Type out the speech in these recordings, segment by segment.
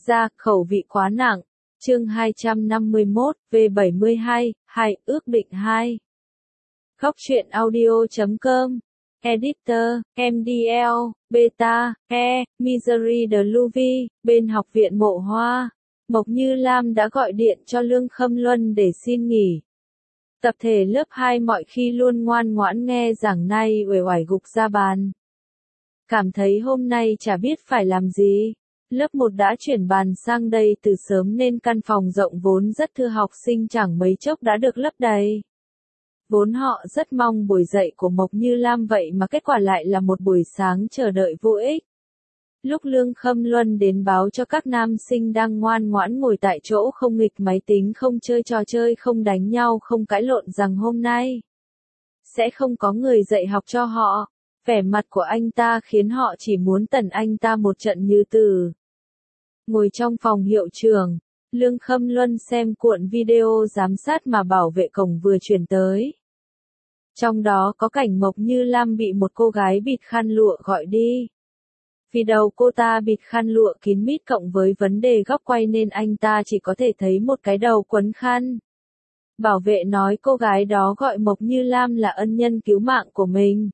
ra, khẩu vị quá nặng. Chương 251, V72, 2, ước định 2. Góc truyện audio.com. Editor, MDL, Beta, Misery the Louis, bên học viện Mộ Hoa. Mộc Như Lam đã gọi điện cho Lương Khâm Luân để xin nghỉ. Tập thể lớp 2 mọi khi luôn ngoan ngoãn nghe giảng, nay uể oải gục ra bàn. Cảm thấy hôm nay chả biết phải làm gì. Lớp 1 đã chuyển bàn sang đây từ sớm nên căn phòng rộng vốn rất thưa học sinh chẳng mấy chốc đã được lấp đầy. Vốn họ rất mong buổi dạy của Mộc Như Lam vậy mà kết quả lại là một buổi sáng chờ đợi vô ích. Lúc Lương Khâm Luân đến báo cho các nam sinh đang ngoan ngoãn ngồi tại chỗ không nghịch máy tính, không chơi trò chơi, không đánh nhau, không cãi lộn rằng hôm nay sẽ không có người dạy học cho họ, vẻ mặt của anh ta khiến họ chỉ muốn tẩn anh ta một trận như tử. Ngồi trong phòng hiệu trưởng, Lương Khâm Luân xem cuộn video giám sát mà bảo vệ cổng vừa chuyển tới. Trong đó có cảnh Mộc Như Lam bị một cô gái bịt khăn lụa gọi đi. Vì đầu cô ta bịt khăn lụa kín mít cộng với vấn đề góc quay nên anh ta chỉ có thể thấy một cái đầu quấn khăn. Bảo vệ nói cô gái đó gọi Mộc Như Lam là ân nhân cứu mạng của mình.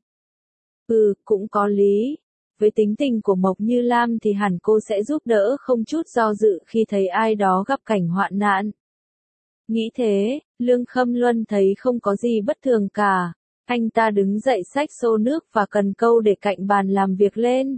Cũng có lý. Với tính tình của Mộc Như Lam thì hẳn cô sẽ giúp đỡ không chút do dự khi thấy ai đó gặp cảnh hoạn nạn. Nghĩ thế, Lương Khâm Luân thấy không có gì bất thường cả. Anh ta đứng dậy xách xô nước và cần câu để cạnh bàn làm việc lên.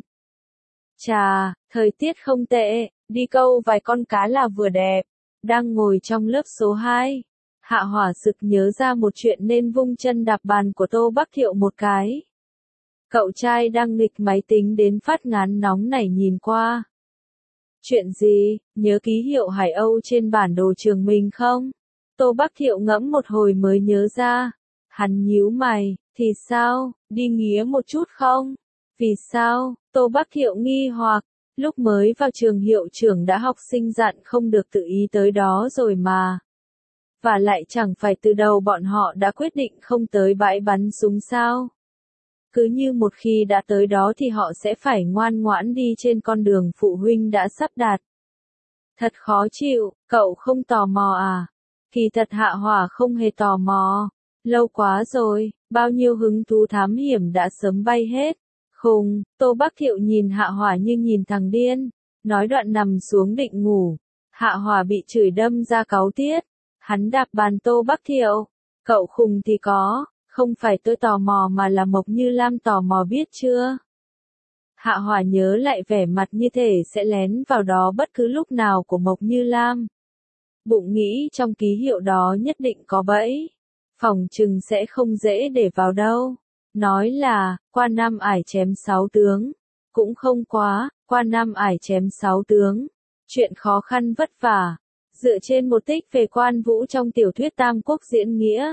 Chà, thời tiết không tệ, đi câu vài con cá là vừa đẹp. Đang ngồi trong lớp số 2, Hạ Hỏa sực nhớ ra một chuyện nên vung chân đạp bàn của Tô Bắc Thiệu một cái. Cậu trai đang nghịch máy tính đến phát ngán nóng nảy nhìn qua. Chuyện gì, nhớ ký hiệu Hải Âu trên bản đồ trường mình không? Tô Bắc Thiệu ngẫm một hồi mới nhớ ra. Hắn nhíu mày, thì sao, đi nghía một chút không? Vì sao? Tô Bắc Thiệu nghi hoặc, lúc mới vào trường hiệu trưởng đã học sinh dặn không được tự ý tới đó rồi mà. Và lại chẳng phải từ đầu bọn họ đã quyết định không tới bãi bắn súng sao? Cứ như một khi đã tới đó thì họ sẽ phải ngoan ngoãn đi trên con đường phụ huynh đã sắp đặt. Thật khó chịu, cậu không tò mò à? Kỳ thật Hạ Hỏa không hề tò mò. Lâu quá rồi, bao nhiêu hứng thú thám hiểm đã sớm bay hết. Khùng, Tô Bắc Thiệu nhìn Hạ Hỏa như nhìn thằng điên. Nói đoạn nằm xuống định ngủ. Hạ Hỏa bị chửi đâm ra cáu tiết. Hắn đạp bàn Tô Bắc Thiệu. Cậu khùng thì có. Không phải tôi tò mò mà là Mộc Như Lam tò mò biết chưa? Hạ Hỏa nhớ lại vẻ mặt như thể sẽ lén vào đó bất cứ lúc nào của Mộc Như Lam. Bụng nghĩ trong ký hiệu đó nhất định có bẫy. Phòng chừng sẽ không dễ để vào đâu. Nói là, qua năm ải chém 6 tướng. Cũng không quá, qua năm ải chém 6 tướng. Chuyện khó khăn vất vả. Dựa trên một tích về Quan Vũ trong tiểu thuyết Tam Quốc diễn nghĩa.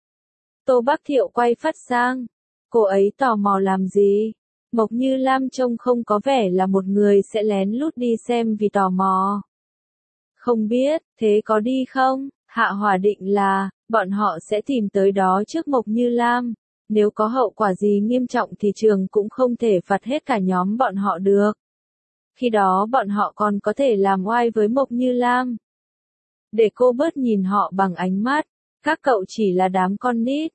Tô Bắc Thiệu quay phát sang. Cô ấy tò mò làm gì? Mộc Như Lam trông không có vẻ là một người sẽ lén lút đi xem vì tò mò. Không biết, thế có đi không? Hạ Hỏa định là, bọn họ sẽ tìm tới đó trước Mộc Như Lam. Nếu có hậu quả gì nghiêm trọng thì trường cũng không thể phạt hết cả nhóm bọn họ được. Khi đó bọn họ còn có thể làm oai với Mộc Như Lam. Để cô bớt nhìn họ bằng ánh mắt. Các cậu chỉ là đám con nít.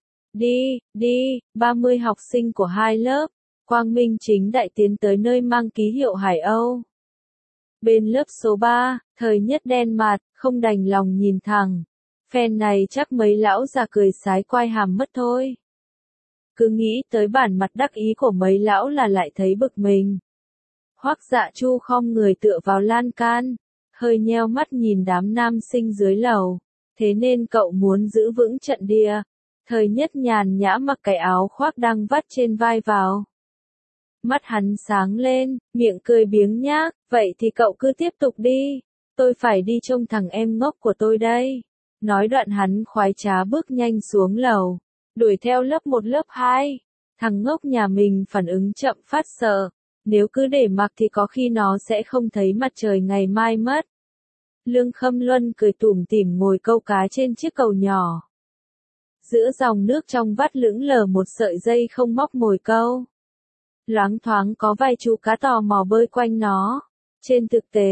Đi, 30 học sinh của hai lớp. Quang Minh chính đại tiến tới nơi mang ký hiệu Hải Âu. Bên lớp số 3, Thời Nhất đen mặt, không đành lòng nhìn thẳng. Phen này chắc mấy lão già cười sái quai hàm mất thôi. Cứ nghĩ tới bản mặt đắc ý của mấy lão là lại thấy bực mình. Hoắc Dạ Chu khom người tựa vào lan can, hơi nheo mắt nhìn đám nam sinh dưới lầu. Thế nên cậu muốn giữ vững trận địa. Thời Nhất nhàn nhã mặc cái áo khoác đang vắt trên vai vào. Mắt hắn sáng lên, miệng cười biếng nhác, vậy thì cậu cứ tiếp tục đi. Tôi phải đi trông thằng em ngốc của tôi đây. Nói đoạn hắn khoái trá bước nhanh xuống lầu. Đuổi theo lớp 1 lớp 2. Thằng ngốc nhà mình phản ứng chậm phát sợ. Nếu cứ để mặc thì có khi nó sẽ không thấy mặt trời ngày mai mất. Lương Khâm Luân cười tủm tỉm ngồi câu cá trên chiếc cầu nhỏ. Giữa dòng nước trong vắt lững lờ một sợi dây không móc mồi câu. Loáng thoáng có vài chú cá tò mò bơi quanh nó. Trên thực tế,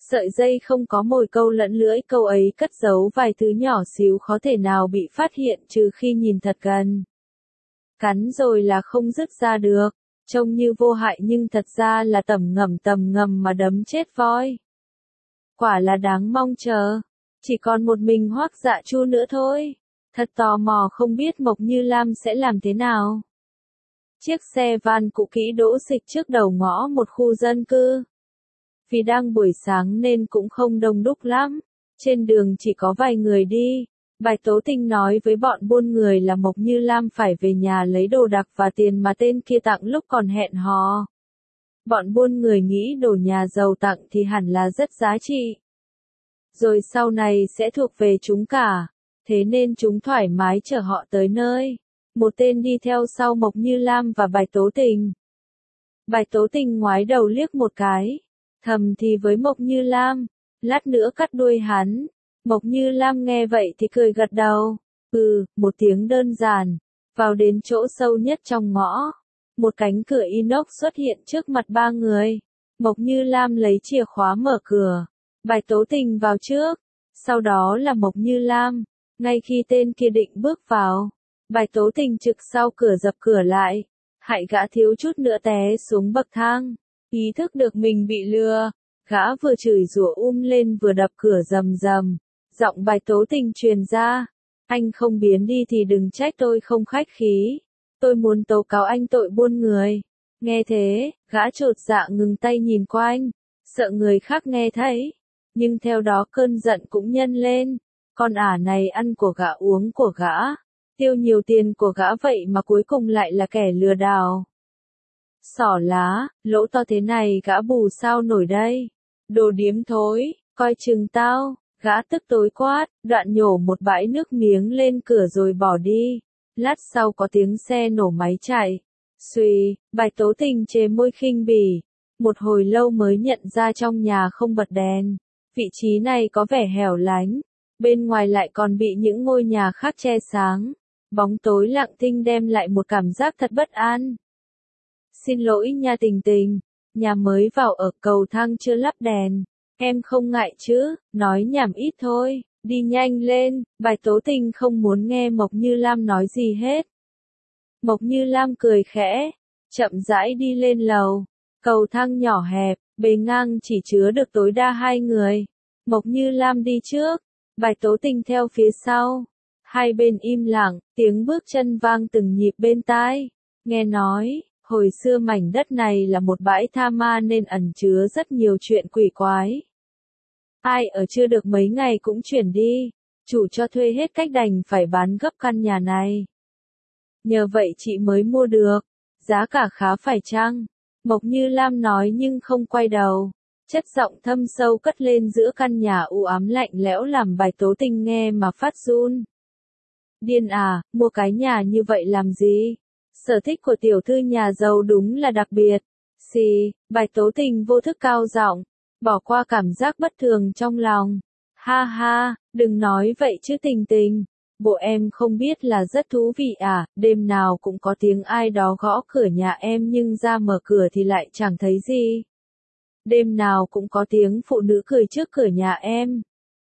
Sợi dây không có mồi câu lẫn lưỡi, câu ấy cất giấu vài thứ nhỏ xíu khó thể nào bị phát hiện trừ khi nhìn thật gần. Cắn rồi là không dứt ra được, trông như vô hại nhưng thật ra là tầm ngầm mà đấm chết voi. Quả là đáng mong chờ, chỉ còn một mình Hoắc Dạ Chu nữa thôi. Thật tò mò không biết Mộc Như Lam sẽ làm thế nào. Chiếc xe van cũ kỹ đỗ xịch trước đầu ngõ một khu dân cư. Vì đang buổi sáng nên cũng không đông đúc lắm, trên đường chỉ có vài người đi. Bạch Tố Tinh nói với bọn buôn người là Mộc Như Lam phải về nhà lấy đồ đạc và tiền mà tên kia tặng lúc còn hẹn hò. Bọn buôn người nghĩ đồ nhà giàu tặng thì hẳn là rất giá trị. Rồi sau này sẽ thuộc về chúng cả, thế nên chúng thoải mái chở họ tới nơi. Một tên đi theo sau Mộc Như Lam và Bạch Tố Tình. Bạch Tố Tình ngoái đầu liếc một cái, thầm thì với Mộc Như Lam, lát nữa cắt đuôi hắn. Mộc Như Lam nghe vậy thì cười gật đầu, một tiếng đơn giản, vào đến chỗ sâu nhất trong ngõ. Một cánh cửa inox xuất hiện trước mặt ba người. Mộc Như Lam lấy chìa khóa mở cửa, Bạch Tố Tình vào trước, sau đó là Mộc Như Lam. Ngay khi tên kia định bước vào, Bạch Tố Tình trực sau cửa dập cửa lại, hại gã thiếu chút nữa té xuống bậc thang. Ý thức được mình bị lừa, gã vừa chửi rủa lên vừa đập cửa rầm rầm. Giọng Bạch Tố Tình truyền ra, anh không biến đi thì đừng trách tôi không khách khí. Tôi muốn tố cáo anh tội buôn người. Nghe thế, gã chột dạ ngừng tay nhìn quanh, sợ người khác nghe thấy. Nhưng theo đó cơn giận cũng nhân lên. Con ả này ăn của gã uống của gã, tiêu nhiều tiền của gã vậy mà cuối cùng lại là kẻ lừa đảo. Xỏ lá, lỗ to thế này gã bù sao nổi đây. Đồ điếm thối, coi chừng tao. Gã tức tối quát, đoạn nhổ một bãi nước miếng lên cửa rồi bỏ đi. Lát sau có tiếng xe nổ máy chạy. Xuy, Bạch Tố Tình chề môi khinh bỉ. Một hồi lâu mới nhận ra trong nhà không bật đèn. Vị trí này có vẻ hẻo lánh. Bên ngoài lại còn bị những ngôi nhà khác che sáng. Bóng tối lặng thinh đem lại một cảm giác thật bất an. Xin lỗi nha Tình Tình, nhà mới vào ở cầu thang chưa lắp đèn. Em không ngại chứ, nói nhảm ít thôi, đi nhanh lên. Bạch Tố Tình không muốn nghe Mộc Như Lam nói gì hết. Mộc Như Lam cười khẽ, chậm rãi đi lên lầu. Cầu thang nhỏ hẹp, bề ngang chỉ chứa được tối đa 2 người. Mộc Như Lam đi trước, Bạch Tố Tình theo phía sau. Hai bên im lặng, tiếng bước chân vang từng nhịp bên tai. Nghe nói, hồi xưa mảnh đất này là một bãi tha ma nên ẩn chứa rất nhiều chuyện quỷ quái. Ai ở chưa được mấy ngày cũng chuyển đi, chủ cho thuê hết cách đành phải bán gấp căn nhà này. Nhờ vậy chị mới mua được, giá cả khá phải chăng? Mộc Như Lam nói nhưng không quay đầu. Chất giọng thâm sâu cất lên giữa căn nhà u ám lạnh lẽo làm Bạch Tố Tình nghe mà phát run. Điên à, mua cái nhà như vậy làm gì? Sở thích của tiểu thư nhà giàu đúng là đặc biệt. Xì, Bạch Tố Tình vô thức cao giọng, bỏ qua cảm giác bất thường trong lòng. Ha ha, đừng nói vậy chứ Tình Tình. Bộ em không biết là rất thú vị à, đêm nào cũng có tiếng ai đó gõ cửa nhà em nhưng ra mở cửa thì lại chẳng thấy gì. Đêm nào cũng có tiếng phụ nữ cười trước cửa nhà em.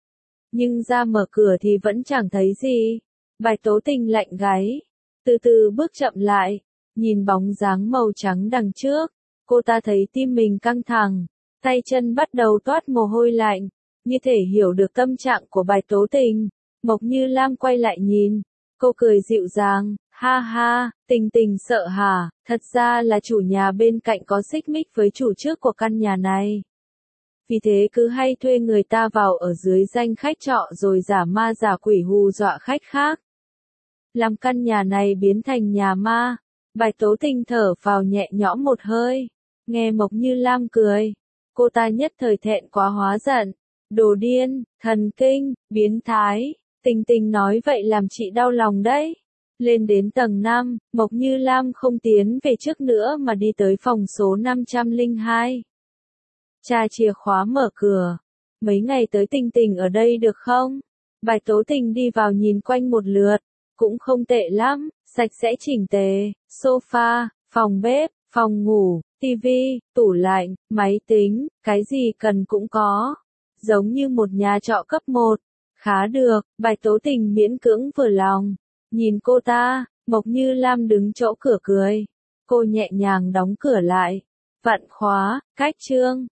Nhưng ra mở cửa thì vẫn chẳng thấy gì. Bạch Tố Tình lạnh gáy, từ từ bước chậm lại, nhìn bóng dáng màu trắng đằng trước. Cô ta thấy tim mình căng thẳng, tay chân bắt đầu toát mồ hôi lạnh, như thể hiểu được tâm trạng của Bạch Tố Tình. Mộc Như Lam quay lại nhìn, cô cười dịu dàng, ha ha, Tình Tình sợ hả, thật ra là chủ nhà bên cạnh có xích mích với chủ trước của căn nhà này. Vì thế cứ hay thuê người ta vào ở dưới danh khách trọ rồi giả ma giả quỷ hù dọa khách khác. Làm căn nhà này biến thành nhà ma. Bạch Tố Tình thở phào nhẹ nhõm một hơi. Nghe Mộc Như Lam cười, cô ta nhất thời thẹn quá hóa giận. Đồ điên, thần kinh, biến thái. Tình Tình nói vậy làm chị đau lòng đấy. Lên đến tầng 5, Mộc Như Lam không tiến về trước nữa mà đi tới phòng số 502. Tra chìa khóa mở cửa. Mấy ngày tới Tình Tình ở đây được không? Bạch Tố Tình đi vào nhìn quanh một lượt. Cũng không tệ lắm, sạch sẽ chỉnh tề, sofa, phòng bếp, phòng ngủ, tivi, tủ lạnh, máy tính, cái gì cần cũng có. giống như một nhà trọ cấp 1. Khá được, Bạch Tố Tình miễn cưỡng vừa lòng. Nhìn cô ta, Mộc Như Lam đứng chỗ cửa cười. Cô nhẹ nhàng đóng cửa lại. Vặn khóa, cách chương.